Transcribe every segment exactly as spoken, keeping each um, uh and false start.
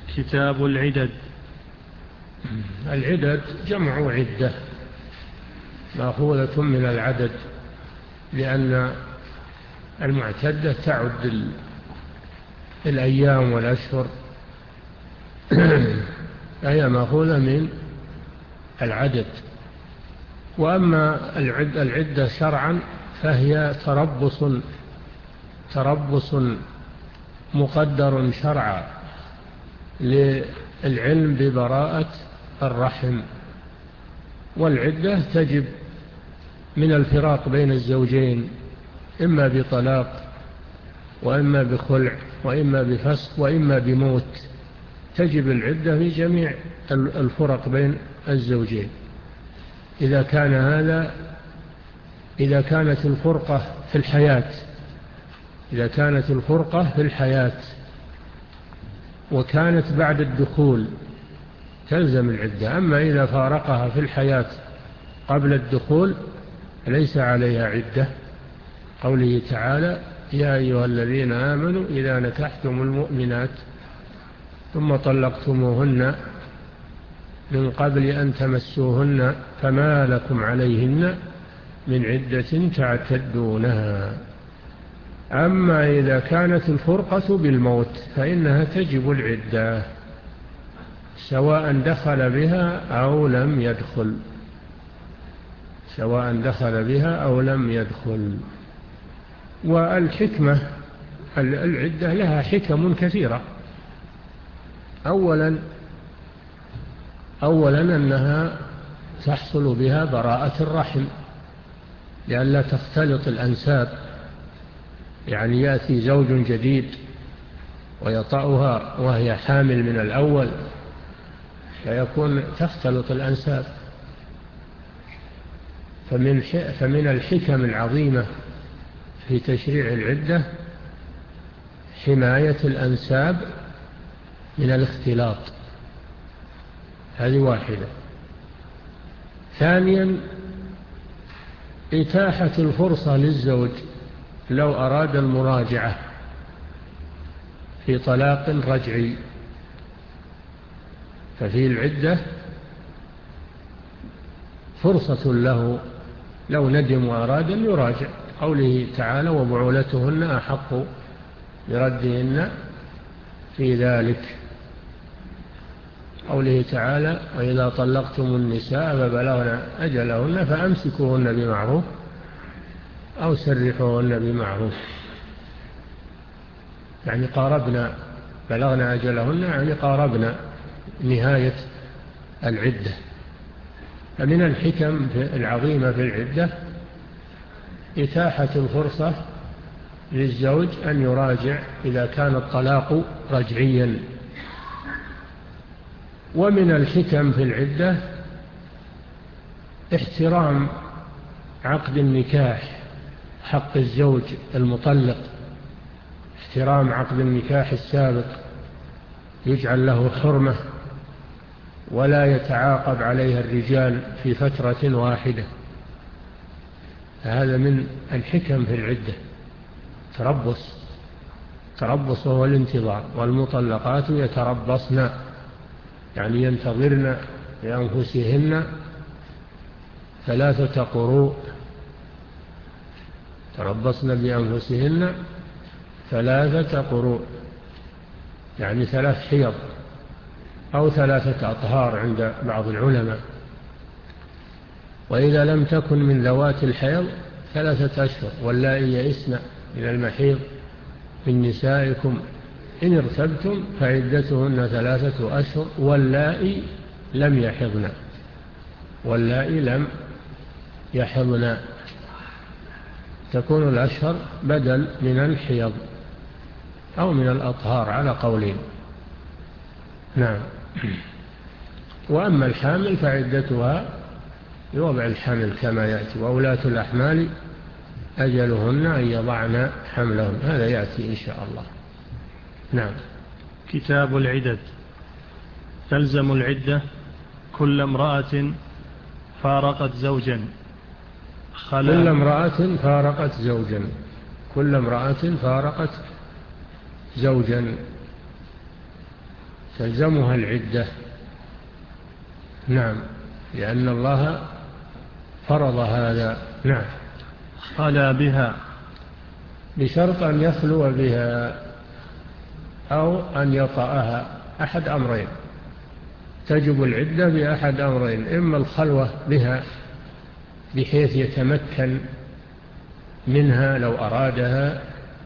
كتاب العدد. العدد جمع عدة مأخوذة من العدد، لأن المعتدة تعد الأيام والأشهر فهي مأخوذة من العدد. وأما العدة شرعا فهي تربص تربص مقدر شرعا للعلم ببراءة الرحم. والعدة تجب من الفراق بين الزوجين، إما بطلاق وإما بخلع وإما بفسق وإما بموت. تجب العدة في جميع الفرق بين الزوجين. إذا كان هذا إذا كانت الفرقة في الحياة إذا كانت الفرقة في الحياة وكانت بعد الدخول تلزم العدة. أما إذا فارقها في الحياة قبل الدخول ليس عليها عدة. قوله تعالى: يا أيها الذين آمنوا إذا نكحتم المؤمنات ثم طلقتموهن من قبل أن تمسوهن فما لكم عليهن من عدة تعتدونها. أما إذا كانت الفرقة بالموت فإنها تجب العدة سواء دخل بها أو لم يدخل سواء دخل بها أو لم يدخل. والحكمة العدة لها حكم كثيرة. أولا أولا أنها تحصل بها براءة الرحم لئلا تختلط الأنساب، يعني يأتي زوج جديد ويطأها وهي حامل من الأول فيكون تختلط الأنساب. فمن فمن الحكم العظيمة في تشريع العدة حماية الأنساب من الاختلاط. هذه واحدة. ثانيا إتاحة الفرصة للزوج لو أراد المراجعة في طلاق رجعي، ففي العدة فرصة له لو ندم وأراد أن يراجع. قوله تعالى: وبعولتهن أحق بردهن في ذلك. قوله تعالى: وإذا طلقتم النساء فبلغن أجلهن فأمسكوهن بمعروف أو سرحوهن بمعروف. يعني قاربنا بلغن أجلهن، يعني قاربنا نهاية العدة. فمن الحكم العظيمة في العدة إتاحة الفرصة للزوج أن يراجع إذا كان الطلاق رجعيا. ومن الحكم في العدة احترام عقد النكاح، حق الزوج المطلق، احترام عقد النكاح السابق، يجعل له حرمة ولا يتعاقب عليها الرجال في فترة واحدة. هذا من الحكم في العدة. تربص تربص وهو الانتظار، والمطلقات يتربصن يعني ينتظرن لأنفسهن ثلاثة قروء. تربصن بأنفسهن ثلاثة قروء يعني ثلاث حيض أو ثلاثة أطهار عند بعض العلماء. وإذا لم تكن من ذوات الحيض ثلاثة أشهر. واللائي يئسن من المحيض من نسائكم إن ارتبتم فعدتهن ثلاثة أشهر واللائي لم يحضن واللائي لم يحضن. تكون الأشهر بدل من الحيض أو من الأطهار على قولين. نعم. وأما الحامل فعدتها بوضع الحمل كما يأتي: وأولاة الأحمال أجلهن أن يضعن حملهن. هذا يأتي إن شاء الله. نعم. كتاب العدد. تلزم العدة كل امرأة فارقت زوجا كل امرأة فارقت زوجا كل امرأة فارقت زوجا تلزمها العدة. نعم، لأن الله فرض هذا. نعم. خلا بها بشرط أن يخلو بها أو أن يطأها، أحد أمرين، تجب العدة بأحد أمرين: إما الخلوة بها بحيث يتمكن منها لو أرادها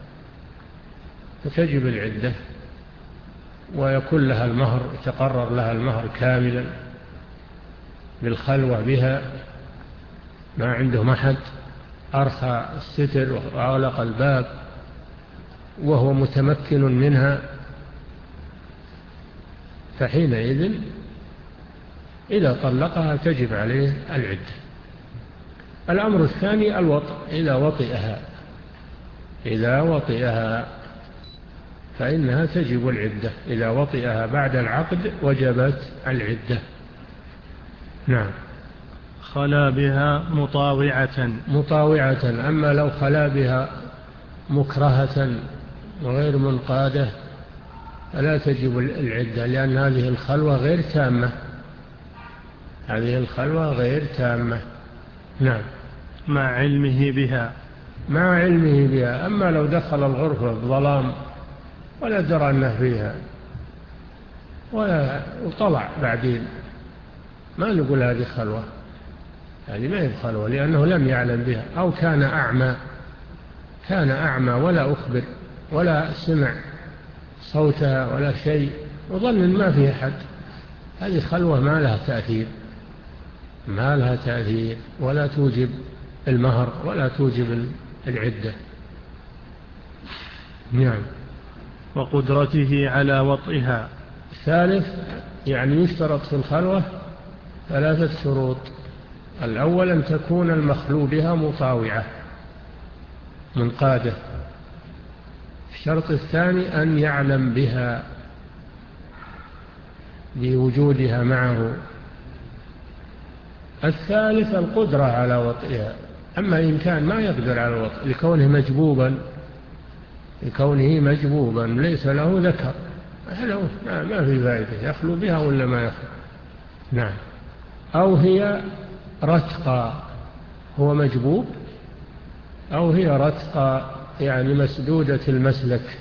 فتجب العدة ويكون لها المهر، يتقرر لها المهر كاملا بالخلوة بها، ما عنده محد، أرخى الستر وأغلق الباب وهو متمكن منها، فحينئذ إذا طلقها تجب عليه العدة. الأمر الثاني الوطء، إذا وطئها إذا وطئها فإنها تجب العدة، إذا وطئها بعد العقد وجبت العدة. نعم. خلا بها مطاوعة مطاوعة. أما لو خلا بها مكرهة وغير منقادة فلا تجب العدة، لأن هذه الخلوة غير تامة هذه الخلوة غير تامة. نعم. مع علمه بها مع علمه بها. أما لو دخل الغرفة بظلام ولا درى أنه فيها ولا وطلع بعدين، ما نقول هذه خلوة، هذه ما هي خلوة، لأنه لم يعلم بها. أو كان أعمى كان أعمى ولا أخبر ولا سمع صوتها ولا شيء وظن ما فيها حد، هذه خلوة ما لها تأثير ما لها تأثير ولا توجب المهر ولا توجب العدة. نعم. وقدرته على وطئها. ثالث، يعني يشترط في الخلوة ثلاثة شروط: الأول أن تكون المخلو بها مطاوعة منقادة. الشرط الثاني أن يعلم بها بوجودها معه. الثالث القدرة على وطئها. أما إن كان ما يقدر على الوطء لكونه مجبوبا لكونه مجبوبا ليس له ذكر، ما في فائدة، يخلو بها ولا ما يخلو. نعم. أو هي رتقى، هو مجبوب، أو هي رتقى يعني مسدودة المسلك،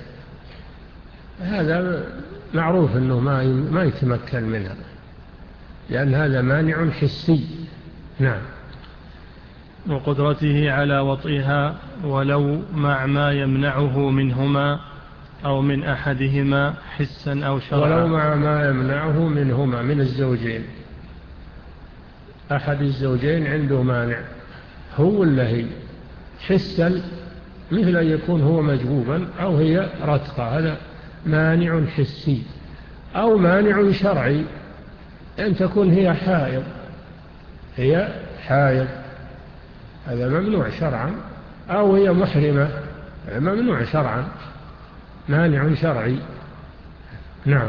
هذا معروف أنه ما يتمكن منها، لأن هذا مانع حسي. نعم. وقدرته على وطئها ولو مع ما يمنعه منهما أو من أحدهما حسا أو شرعا. ولو مع ما يمنعه منهما، من الزوجين، أحد الزوجين عنده مانع، هو ولا هي، حسا مثل أن يكون هو مجبوبا أو هي رتقى، هذا مانع حسي. أو مانع شرعي، أن تكون هي حائض هي حائض هذا ممنوع شرعا، أو هي محرمة ممنوع شرعا، مانع شرعي. نعم.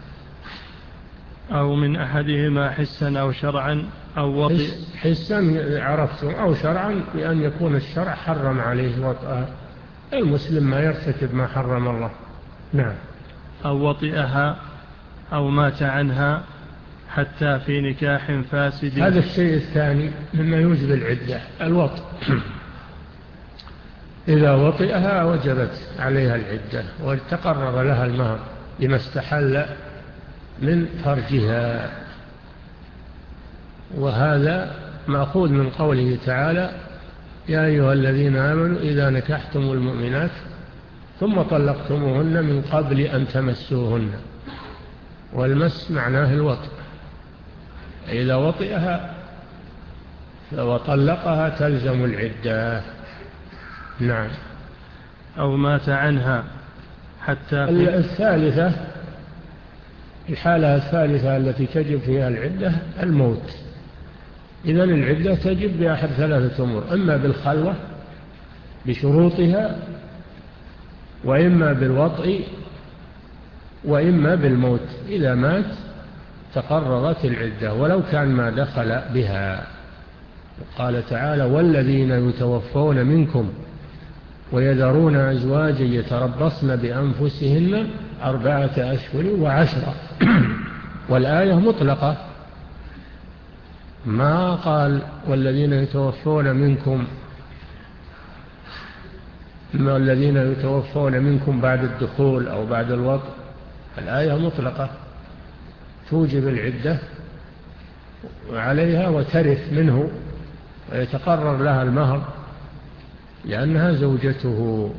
أو من أحدهما حسا أو شرعا أو وطئ. حسا عرفتم، أو شرعا بأن يكون الشرع حرم عليه وطئها، المسلم ما يرتكب ما حرم الله. نعم. أو وطئها أو مات عنها حتى في نكاح فاسد. هذا الشيء الثاني مما يوجب العدة، الوطئ. إذا وطئها وجبت عليها العدة وتقرر لها المهر لما استحل من فرجها. وهذا مأخوذ من قوله تعالى: يا أيها الذين آمنوا إذا نكحتم المؤمنات ثم طلقتموهن من قبل أن تمسوهن. والمس معناه الوطئ. إذا وطئها وطلقها تلزم العدة. نعم. أو مات عنها حتى في الثالثة، الحالة الثالثة التي تجب فيها العدة الموت. إذن العدة تجب بأحد ثلاثة أمور: إما بالخلوة بشروطها، وإما بالوطء، وإما بالموت. إذا مات تقررت العدة ولو كان ما دخل بها. قال تعالى: والذين يتوفون منكم ويذرون أزواجا يتربصن بأنفسهن أربعة أشهر وعشرة. والآية مطلقة، ما قال والذين يتوفون منكم والذين يتوفون منكم بعد الدخول أو بعد الوطء. الآية مطلقة توجب العدة عليها وترث منه ويتقرر لها المهر لأنها زوجته.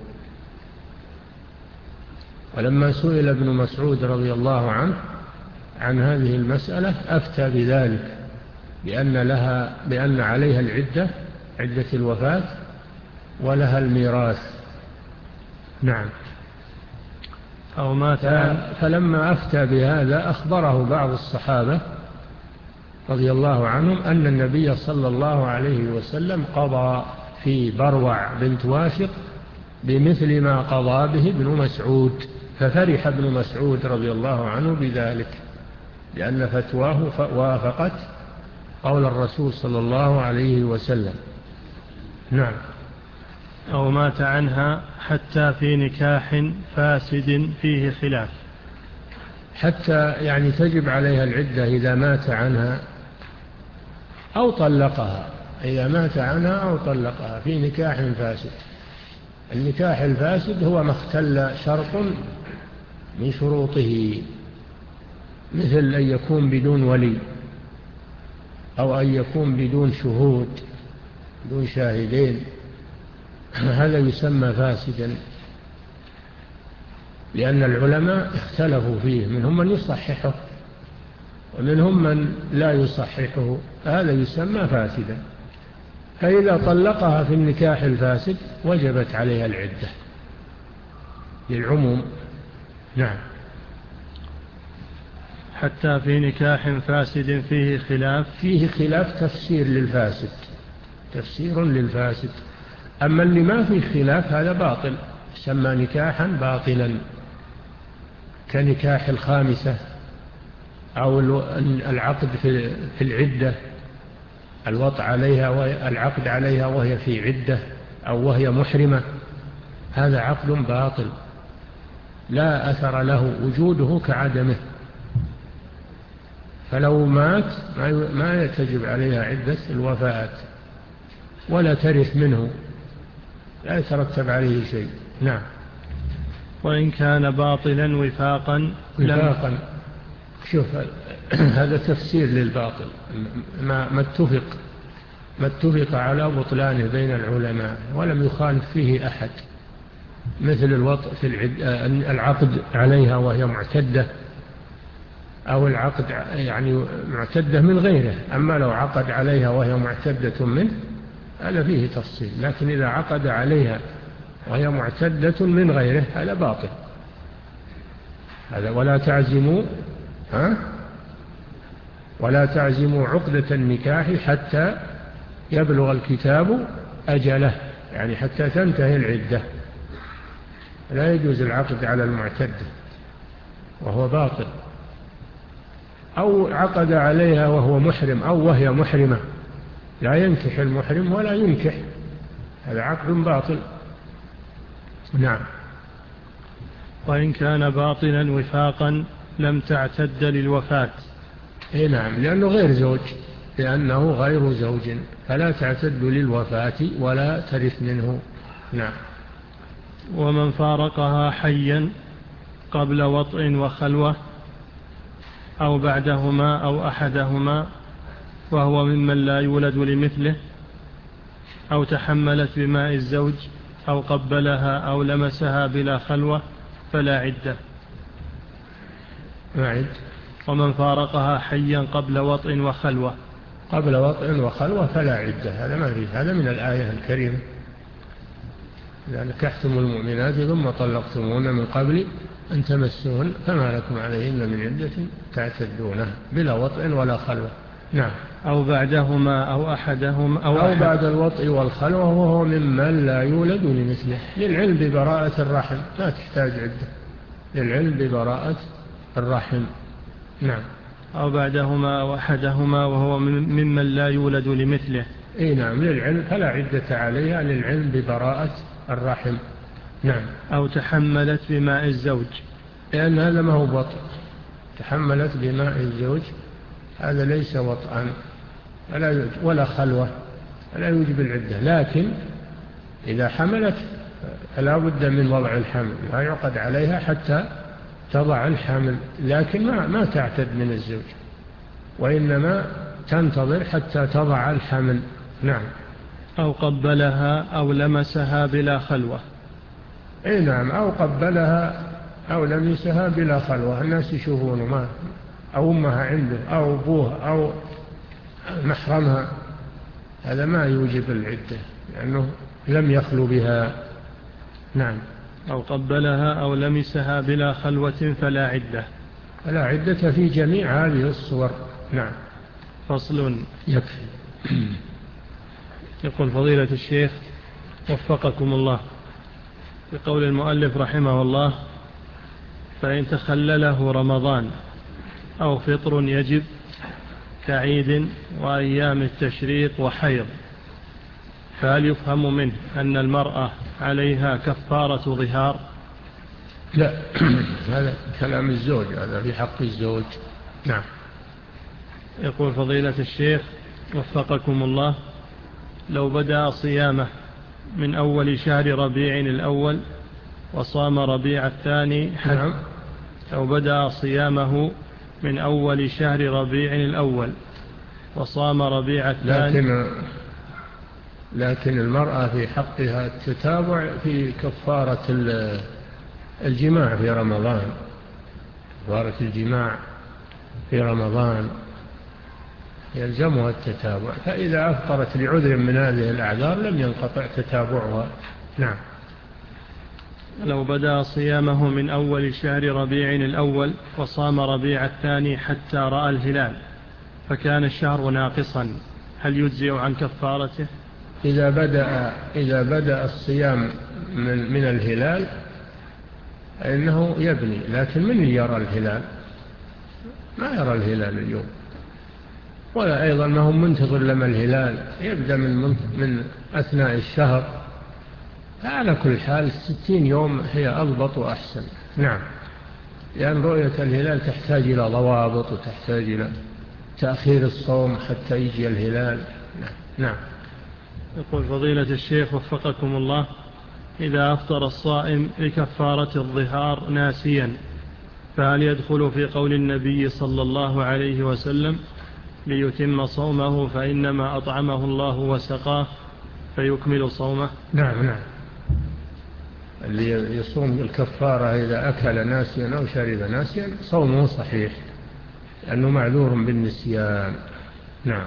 ولما سئل ابن مسعود رضي الله عنه عن هذه المسألة أفتى بذلك، بأن, لها بأن عليها العدة، عدة الوفاة، ولها الميراث. نعم. أو مات فلما أفتى بهذا أخبره بعض الصحابة رضي الله عنهم أن النبي صلى الله عليه وسلم قضى في بروع بنت واشق بمثل ما قضى به ابن مسعود، ففرح ابن مسعود رضي الله عنه بذلك، لأن فتواه وافقت قول الرسول صلى الله عليه وسلم. نعم. أو مات عنها حتى في نكاح فاسد فيه خلاف. حتى يعني تجب عليها العدة إذا مات عنها أو طلقها، إذا مات عنها أو طلقها في نكاح فاسد. النكاح الفاسد هو ما اختل شرط من شروطه، مثل أن يكون بدون ولي، أو أن يكون بدون شهود، بدون شاهدين، هذا يسمى فاسدا، لأن العلماء اختلفوا فيه، منهم من يصححه ومنهم من لا يصححه، هذا يسمى فاسدا. فإذا طلقها في النكاح الفاسد وجبت عليها العدة للعموم. نعم. حتى في نكاح فاسد فيه خلاف. فيه خلاف تفسير للفاسد، تفسير للفاسد. أما اللي ما فيه خلاف هذا باطل، يسمى نكاحا باطلا، كنكاح الخامسة أو العقد في العدة، الوطء عليها والعقد عليها وهي في عدة أو وهي محرمة، هذا عقد باطل لا أثر له، وجوده كعدمه. فلو مات ما يتجب عليها عدة الوفاة ولا ترث منه، لا يترتب عليه شيء. نعم. وإن كان باطلا وفاقا. وفاقا شوف هذا تفسير للباطل، ما, ما اتفق ما اتفق على بطلانه بين العلماء ولم يخالف فيه أحد، مثل الوطء في العقد عليها وهي معتدة، أو العقد يعني معتدة من غيره. أما لو عقد عليها وهي معتدة منه هذا فيه تفصيل، لكن إذا عقد عليها وهي معتدة من غيره هذا باطل. هذا ولا تعزموا ها ولا تعزموا عقدة النكاح حتى يبلغ الكتاب أجله، يعني حتى تنتهي العدة. لا يجوز العقد على المعتدة وهو باطل. أو عقد عليها وهو محرم أو وهي محرمة، لا ينكح المحرم ولا ينكح، هذا عقد باطل. نعم. وإن كان باطلا وفاقا لم تعتد للوفاة. إيه نعم، لأنه غير زوج، لأنه غير زوج فلا تعتد للوفاة ولا ترث منه. نعم. ومن فارقها حيا قبل وطء وخلوة أو بعدهما أو أحدهما وهو ممن لا يولد لمثله، أو تحملت بماء الزوج أو قبلها أو لمسها بلا خلوة فلا عدة. معد. ومن فارقها حيا قبل وطء وخلوة قبل وطء وخلوة فلا عدة، هذا ما فيه، هذا من الآية الكريمة: إذا نكحتم المؤمنات ثم طلقتموهن من قبل أن تمسوهن فما لكم عليهن من عدة تعتدونها بلا وطء ولا خلوة. نعم. أو بعدهما أو أحدهما أو, أو أحد بعد الوطء والخلوة وهو ممن لا يولد لمثله، للعلم ببراءة الرحم، لا تحتاج عدة، للعلم ببراءة الرحم. نعم. أو بعدهما أو أحدهما وهو ممن لا يولد لمثله. إيه نعم، للعلم فلا عدة عليها، للعلم ببراءة الرحم. نعم. أو تحملت بماء الزوج. لأن هذا ما هو وطء. تحملت بماء الزوج هذا ليس وطئا ولا, ولا خلوة ولا يوجب العدة. لكن إذا حملت فلا بد من وضع الحمل، لا يعقد عليها حتى تضع الحمل، لكن ما, ما تعتد من الزوج، وإنما تنتظر حتى تضع الحمل. نعم. أو قبلها أو لمسها بلا خلوة. أي نعم، أو قبلها أو لمسها بلا خلوة، الناس يشوفونه، ما أو أمها عنده أو أبوها أو محرمها، هذا ما يوجب العدة لأنه لم يخلو بها. نعم. أو قبلها أو لمسها بلا خلوة فلا عدة. فلا عدة في جميع هذه الصور. نعم. فصل. يكفي. يقول فضيلة الشيخ وفقكم الله، بقول المؤلف رحمه الله: فإن تخلله رمضان أو فطر يجب كعيد وأيام التشريق وحيض، فهل يفهم منه أن المرأة عليها كفارة ظهار؟ لا، هذا كلام الزوج، هذا في حق الزوج. نعم. يقول فضيلة الشيخ وفقكم الله: لو بدأ صيامه من أول شهر ربيع الأول وصام ربيع الثاني حتى نعم. لو بدأ صيامه من أول شهر ربيع الأول وصام ربيع الثاني. لكن لكن المرأة في حقها التتابع في كفارة الجماع في رمضان، كفارة الجماع في رمضان يلزمها التتابع، فإذا أفطرت لعذر من هذه الأعذار لم ينقطع تتابعها. نعم. لو بدأ صيامه من أول شهر ربيع الأول وصام ربيع الثاني حتى رأى الهلال فكان الشهر ناقصا، هل يجزئ عن كفارته؟ إذا بدأ, إذا بدأ الصيام من, من الهلال فإنه يبني، لكن من يرى الهلال؟ ما يرى الهلال اليوم، ولا أيضا ما هم منتظر لما الهلال يبدأ من, من أثناء الشهر. على كل حال ستين يوم هي أضبط وأحسن. نعم. لأن رؤية الهلال تحتاج إلى ضوابط وتحتاج إلى تأخير الصوم حتى يجي الهلال. نعم. يقول فضيلة الشيخ وفقكم الله: إذا أفطر الصائم لكفارة الظهار ناسيا فهل يدخل في قول النبي صلى الله عليه وسلم ليتم صومه فإنما أطعمه الله وسقاه فيكمل صومه؟ نعم. نعم. اللي يصوم الكفارة إذا أكل ناسيا أو شرب ناسيا صومه صحيح لأنه معذور بالنسيان. نعم.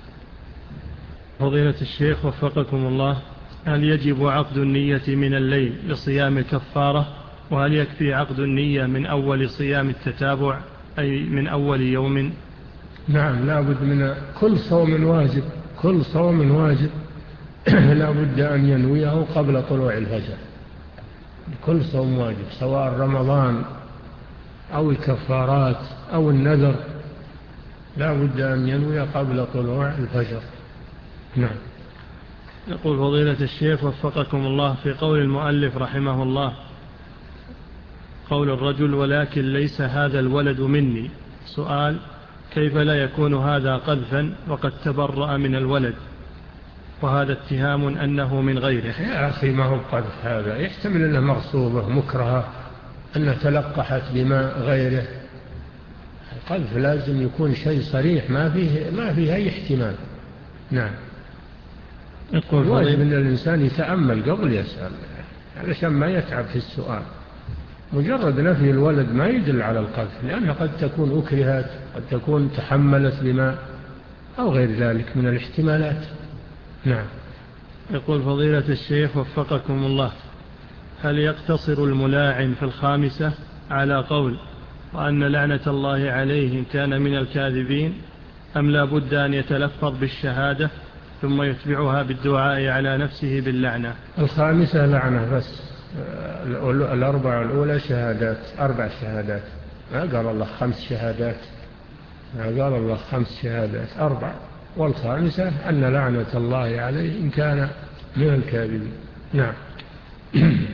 فضيلة الشيخ وفقكم الله: هل يجب عقد النية من الليل لصيام الكفارة؟ وهل يكفي عقد النية من أول صيام التتابع أي من أول يوم؟ نعم، لا بد من كل صوم واجب، كل صوم واجب لا بد أن ينويه قبل طلوع الفجر. كل صوم واجب سواء رمضان أو الكفارات أو النذر لا بد أن ينوي قبل طلوع الفجر. نعم. يقول فضيلة الشيخ وفقكم الله في قول المؤلف رحمه الله: قول الرجل ولكن ليس هذا الولد مني، سؤال: كيف لا يكون هذا قذفا وقد تبرأ من الولد وهذا اتهام أنه من غيره؟ يا أخي ما هو قذف، هذا يحتمل أنه مغصوبة مكرهة، أنها تلقحت بما غيره. القذف لازم يكون شيء صريح ما فيه, ما فيه أي احتمال. نعم. يقول واجب أن الإنسان يتأمل قبل يسأل علشان ما يتعب في السؤال. مجرد نفي الولد ما يدل على القذف، لأنها قد تكون أكرهت، قد تكون تحملت بما أو غير ذلك من الاحتمالات. نعم. يقول فضيلة الشيخ وفقكم الله: هل يقتصر الملاعن في الخامسة على قول وأن لعنة الله عليه إن كان من الكاذبين، أم لا بد أن يتلفظ بالشهادة ثم يتبعها بالدعاء على نفسه باللعنة؟ الخامسة لعنة بس، الأربع الأولى شهادات، أربع شهادات، ما قال الله خمس شهادات، ما قال الله خمس شهادات، أربع، والخامسة أن لعنة الله عليه إن كان من الكاذبين. نعم.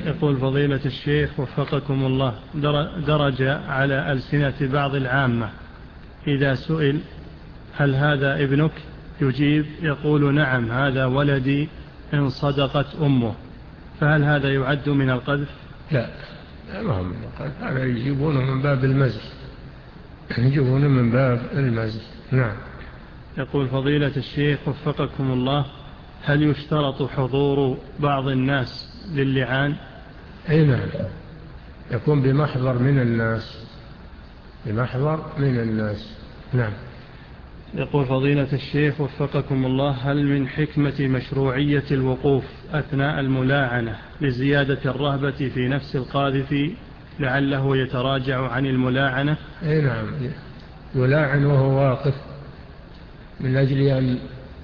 يقول فضيلة الشيخ وفقكم الله، درج على ألسنة بعض العامة إذا سئل هل هذا ابنك يجيب يقول نعم هذا ولدي إن صدقت أمه، فهل هذا يعد من القذف؟ لا، ما هو من القذف، هذا يجيبونه من باب المزح، يجيبونه من باب المزح. نعم. يقول فضيلة الشيخ وفقكم الله، هل يشترط حضور بعض الناس للعان؟ أي نعم، يكون بمحضر من الناس، بمحضر من الناس. نعم. يقول فضيلة الشيخ وفقكم الله، هل من حكمة مشروعية الوقوف أثناء الملاعنة لزيادة الرهبة في نفس القاذف لعله يتراجع عن الملاعنة؟ أي نعم، يلاعن وهو واقف من أجل أن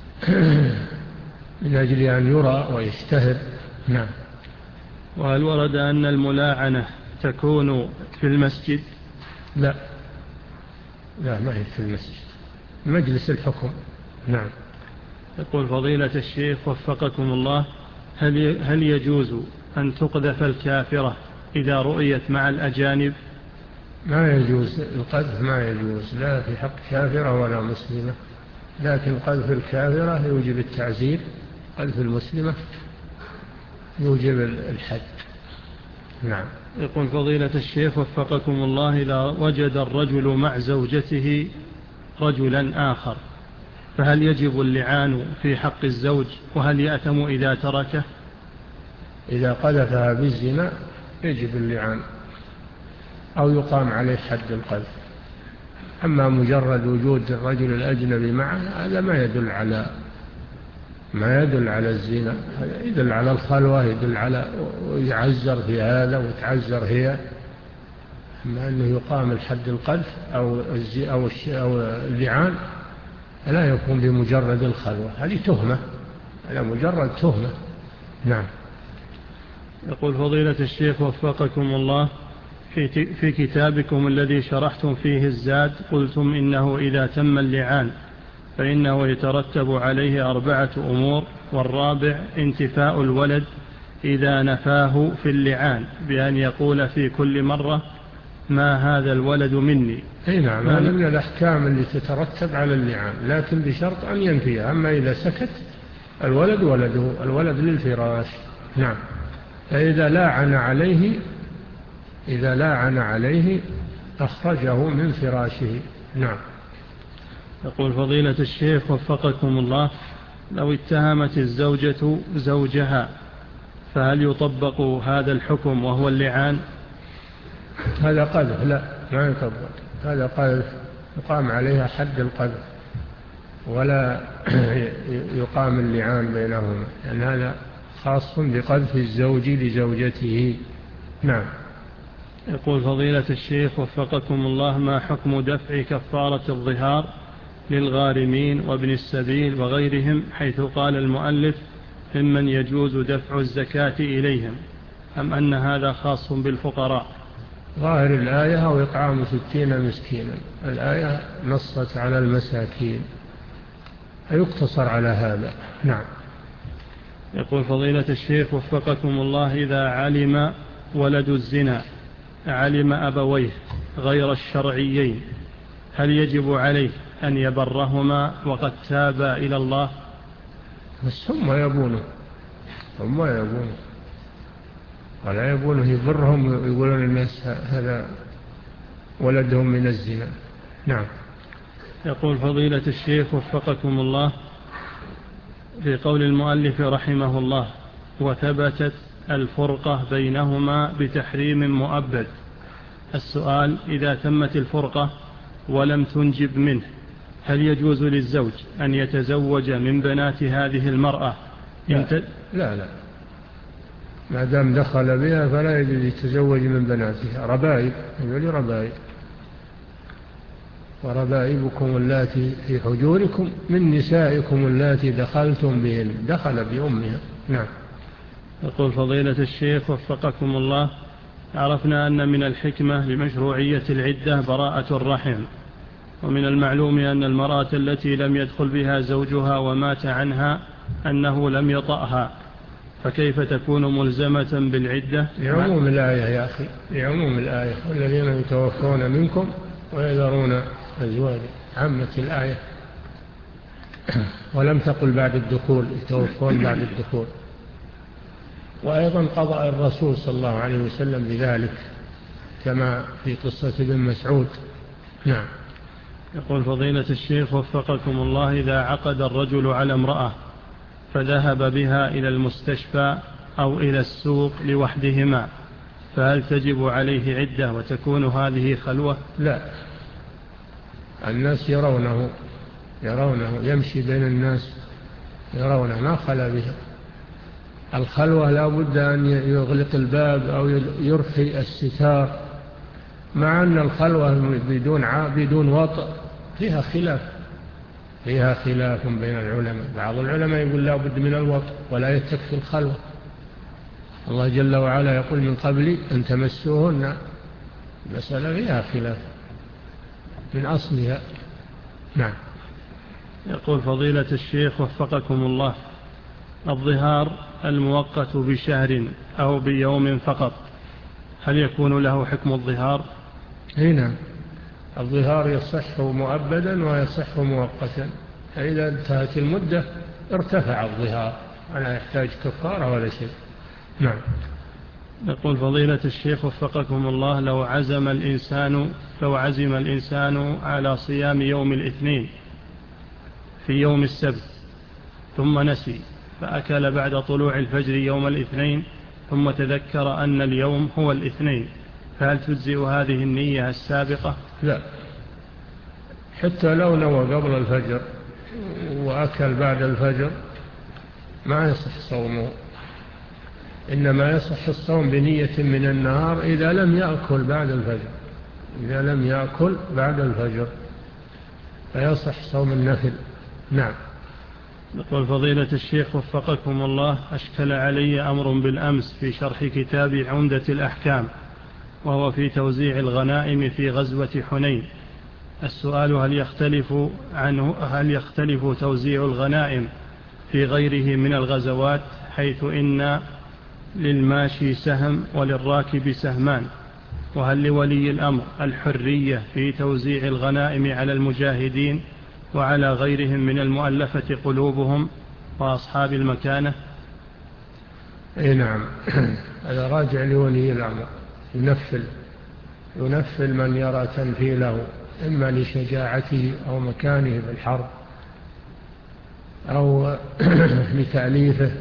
من أجل أن يرى ويشتهر. نعم. وهل ورد أن الملاعنة تكون في المسجد؟ لا لا، ما هي في المسجد، مجلس الحكم. نعم. يقول فضيلة الشيخ وفقكم الله، هل هل يجوز أن تقذف الكافرة إذا رؤيت مع الأجانب؟ ما يجوز القذف، ما يجوز لا في حق كافرة ولا مسلمة، لكن قذف الكافرة يوجب التعزير، قذف المسلمة يوجب الحد. نعم. يقول فضيلة الشيخ وفقكم الله، إذا وجد الرجل مع زوجته رجلا آخر فهل يجب اللعان في حق الزوج، وهل يأثم إذا تركه؟ إذا قذفها بالزنا يجب اللعان أو يقام عليه حد القذف. أما مجرد وجود الرجل الأجنبي معه هذا ما يدل على ما يدل على الزنا، يدل على الخلوة، يدل على يعزر في هذا وتعزر هي. أما أنه يقام الحد القذف أو أو أو اللعان لا يكون بمجرد الخلوة، هذه تهمة، هذا مجرد تهمة. نعم. يقول فضيلة الشيخ وفقكم الله، في في كتابكم الذي شرحتم فيه الزاد قلتم إنه إذا تم اللعان فإنه يترتب عليه أربعة أمور، والرابع انتفاء الولد إذا نفاه في اللعان بأن يقول في كل مرة ما هذا الولد مني. أي نعم، هذا من الأحكام اللي تترتب على اللعان، لكن بشرط أن ينفيها. أما إذا سكت الولد ولده، الولد للفراش. نعم. فإذا لاعن عليه إذا لاعن عليه أخرجه من فراشه. نعم. يقول فضيلة الشيخ وفقكم الله، لو اتهمت الزوجة زوجها فهل يطبق هذا الحكم وهو اللعان؟ هذا قذف، لا ما يطبق، هذا قذف يقام عليها حد القذف ولا يقام اللعان بينهما، لأن يعني هذا خاص بقذف الزوج لزوجته. نعم. يقول فضيلة الشيخ وفقكم الله، ما حكم دفع كفارة الظهار للغارمين وابن السبيل وغيرهم، حيث قال المؤلف ممن يجوز دفع الزكاة إليهم، أم أن هذا خاص بالفقراء؟ ظاهر الآية أو إطعام ستين مسكينا، الآية نصت على المساكين، يقتصر على هذا. نعم. يقول فضيلة الشيخ وفقكم الله، إذا علم ولد الزنا علم أبويه غير الشرعيين هل يجب عليه أن يبرهما وقد تابا إلى الله؟ بس هم يبونه هم يبونه ولا يبونه يبرهم ويقولون الناس هذا ولدهم من الزنا. نعم. يقول فضيلة الشيخ وفقكم الله، في قول المؤلف رحمه الله وثبتت الفرقة بينهما بتحريم مؤبد، السؤال إذا تمت الفرقة ولم تنجب منه هل يجوز للزوج أن يتزوج من بنات هذه المرأة؟ لا لا, لا. ما دام دخل بها فلا يجوز يتزوج من بناتها، ربائب، يقول ربائب، وربائبكم اللاتي في حجوركم من نسائكم اللاتي دخلتم بهن، دخل بأمها. نعم. يقول فضيلة الشيخ وفقكم الله، عرفنا أن من الحكمة لمشروعية العدة براءة الرحم، ومن المعلوم أن المرأة التي لم يدخل بها زوجها ومات عنها أنه لم يطأها، فكيف تكون ملزمة بالعدة؟ لعموم الآية يا أخي، لعموم الآية، والذين يتوفون منكم ويذرون أزواجا، عامة الآية، ولم تقل بعد الدخول، يتوفون بعد الدخول. وأيضا قضى الرسول صلى الله عليه وسلم بذلك كما في قصة ابن مسعود. نعم. يقول فضيلة الشيخ وفقكم الله: إذا عقد الرجل على امرأة فذهب بها إلى المستشفى أو إلى السوق لوحدهما، فهل تجب عليه عدة وتكون هذه خلوة؟ لا، الناس يرونه يرونه يمشي بين الناس، يرونه ما خلا بها. الخلوة لا بد أن يغلق الباب أو يرخي الستار، مع أن الخلوة بدون بدون وطء فيها خلاف فيها خلاف بين العلماء. بعض العلماء يقول لا بد من الوطء ولا يتكفي الخلوة. الله جل وعلا يقول من قبل أن تمسوهن، مسألة فيها خلاف من أصلها. نعم. يقول فضيلة الشيخ وفقكم الله: الظهار المؤقت بشهر أو بيوم فقط، هل يكون له حكم الظهار؟ هنا الظهار يصح مؤبدا ويصح مؤقتا، فإذا انتهت المدة ارتفع الظهار ولا يحتاج كفارة ولا شيء. نعم. يقول فضيلة الشيخ وفقكم الله: لو عزم الإنسان لو عزم الإنسان على صيام يوم الاثنين في يوم السبت ثم نسي، فأكل بعد طلوع الفجر يوم الاثنين ثم تذكر أن اليوم هو الاثنين، فهل تجزئ هذه النية السابقة؟ لا، حتى لو نوى قبل الفجر وأكل بعد الفجر ما يصح صومه، إنما يصح الصوم بنية من النهار إذا لم يأكل بعد الفجر إذا لم يأكل بعد الفجر فيصح صوم النفل. نعم. يقول فضيلة الشيخ وفقكم الله: أشكل علي أمر بالأمس في شرح كتاب عمدة الأحكام، وهو في توزيع الغنائم في غزوة حنين. السؤال: هل يختلف عنه هل يختلف توزيع الغنائم في غيره من الغزوات، حيث إن للماشي سهم وللراكب سهمان؟ وهل لولي الأمر الحرية في توزيع الغنائم على المجاهدين وعلى غيرهم من المؤلفة قلوبهم وأصحاب المكانة؟ أي نعم. هذا راجع لولي الأمر، ينفل ينفل من يرى تنفيله، إما لشجاعته أو مكانه في الحرب أو لتأليفه.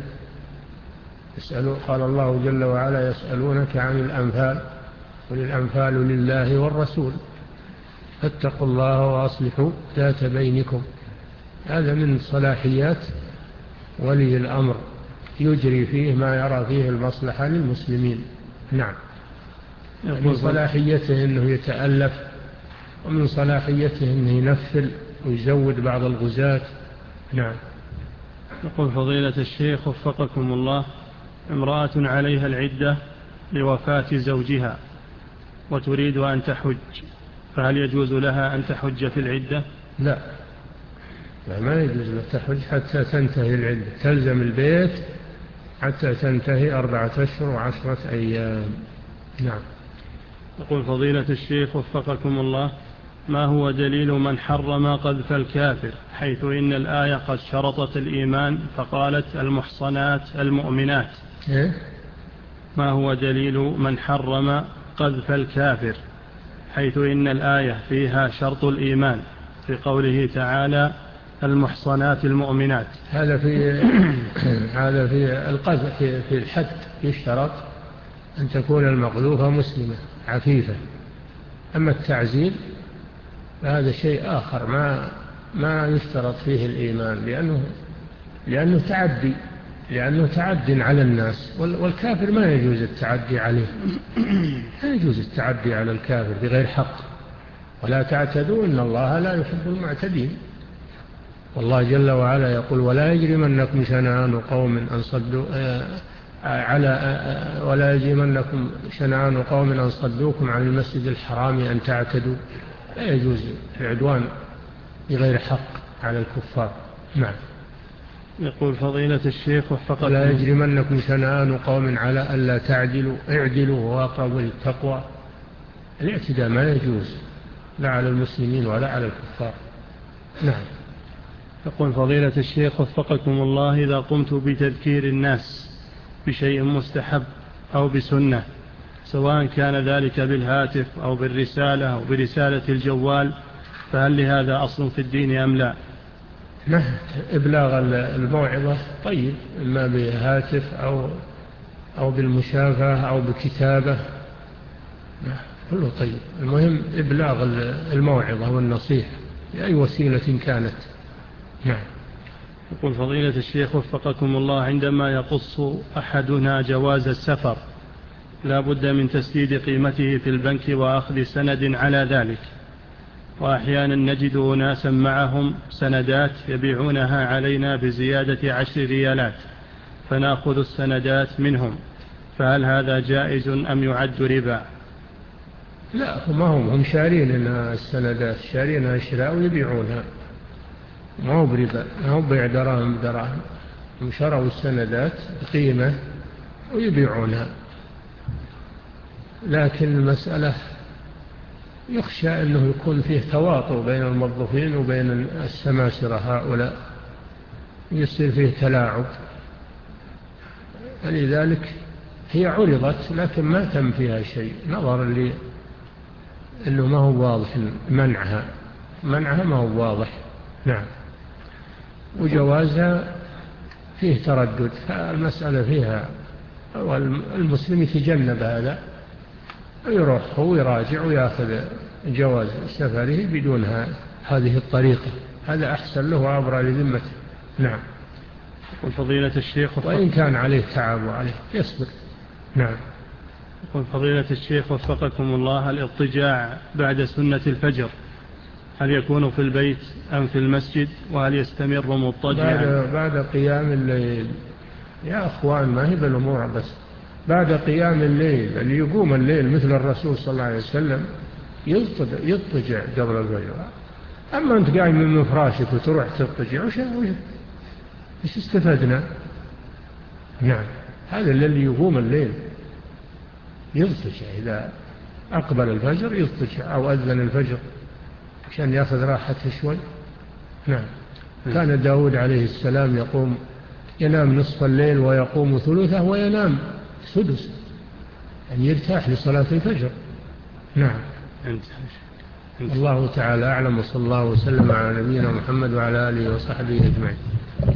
يسألوا قال الله جل وعلا: يسألونك عن الأنفال قل الأنفال لله والرسول فاتقوا الله وأصلحوا ذات بينكم. هذا من صلاحيات ولي الأمر، يجري فيه ما يرى فيه المصلحة للمسلمين. نعم. من صلاحيته أنه يتألف، ومن صلاحيته أنه ينفل ويزود بعض الغزاة. نعم. يقول فضيلة الشيخ وفقكم الله: امرأة عليها العدة لوفاة زوجها وتريد أن تحج، فهل يجوز لها أن تحج في العدة؟ لا، لا، ما يجوز لها تحج حتى تنتهي العدة، تلزم البيت حتى تنتهي أربعة أشهر وعشرة أيام. نعم. يقول فضيلة الشيخ وفقكم الله: ما هو دليل من حرم قذف الكافر، حيث إن الآية قد شرطت الإيمان فقالت المحصنات المؤمنات؟ إيه؟ ما هو دليل من حرم قذف الكافر، حيث إن الآية فيها شرط الإيمان في قوله تعالى المحصنات المؤمنات؟ هذا في هذا في القذف في, في الحد يشترط أن تكون المقذوفة مسلمة عفيفة. أما التعزير فهذا شيء آخر ما ما يشترط فيه الإيمان، لأنه لأنه تعدي لأنه تعد على الناس، والكافر ما يجوز التعدي عليه، لا يجوز التعدي على الكافر بغير حق، ولا تعتدوا إن الله لا يحب المعتدين. والله جل وعلا يقول: ولا يجرمنكم شنآن قوم أن صدوا على ولا يجرمنكم شنآن قوم أن صدوكم عن المسجد الحرام أن تعتدوا. لا يجوز العدوان بغير حق على الكفار. نعم. يقول فضيلة الشيخ وفقكم لا يجرمنكم شنآن قوم على ألا تعدلوا اعدلوا وهو أقرب للتقوى. الاعتداء ما يجوز لا على المسلمين ولا على الكفار. نعم. يقول فضيلة الشيخ وفقكم الله إذا قمت بتذكير الناس بشيء مستحب أو بسنة سواء كان ذلك بالهاتف أو بالرسالة أو برسالة الجوال فهل لهذا أصل في الدين أم لا؟ نعم. إبلاغ الموعظة طيب، إما بهاتف أو أو بالمشافهة أو بكتابة كله طيب. المهم إبلاغ الموعظة والنصيحة بأي وسيلة كانت. نعم. يقول فضيلة الشيخ وفقكم الله عندما يقص أحدنا جواز السفر لا بد من تسديد قيمته في البنك وأخذ سند على ذلك، وأحيانا نجد أناسا معهم سندات يبيعونها علينا بزيادة عشر ريالات فنأخذ السندات منهم، فهل هذا جائز أم يعد ربا؟ لا، ما هم هم شارين السندات، شارينها شراء ويبيعونها، ما هو بربا، ما هو بيع دراهم بدراهم. هم شروا السندات بقيمة ويبيعونها، لكن المسألة يخشى أنه يكون فيه تواطؤ بين الموظفين وبين السماسرة هؤلاء، يصير فيه تلاعب، لذلك هي عرضت لكن ما تم فيها شيء نظرا لي أنه ما هو واضح منعها منعها ما هو واضح. نعم. وجوازها فيه تردد، فالمسألة فيها المسلم يتجنب هذا ويروح هو يراجع ويأخذ جواز سفره بدون هذه الطريقة، هذا أحسن له وأبرى لذمته. نعم. فضيلة الشيخ وإن كان عليه تعب وعليه يصبر. نعم. فضيلة الشيخ وفقكم الله الاضطجاع بعد سنة الفجر هل يكون في البيت أم في المسجد، وهل يستمر مضطجعا؟ بعد, بعد قيام الليل يا أخوان، ما هي بالأمور بس بعد قيام الليل، اللي يقوم الليل مثل الرسول صلى الله عليه وسلم يضطجع قبل الفجر. أما أنت قاعد من فراشك وتروح تضطجع وش وش استفدنا؟ نعم. هذا اللي يقوم الليل يضطجع، إذا أقبل الفجر يضطجع أو أذن الفجر عشان يأخذ راحته شوي. نعم. كان داود عليه السلام يقوم ينام نصف الليل ويقوم ثلثه وينام سدس، يعني يرتاح لصلاة الفجر. نعم. أنت. أنت. الله تعالى أعلم، وصلى الله وسلم على نبينا محمد وعلى آله وصحبه أجمعين.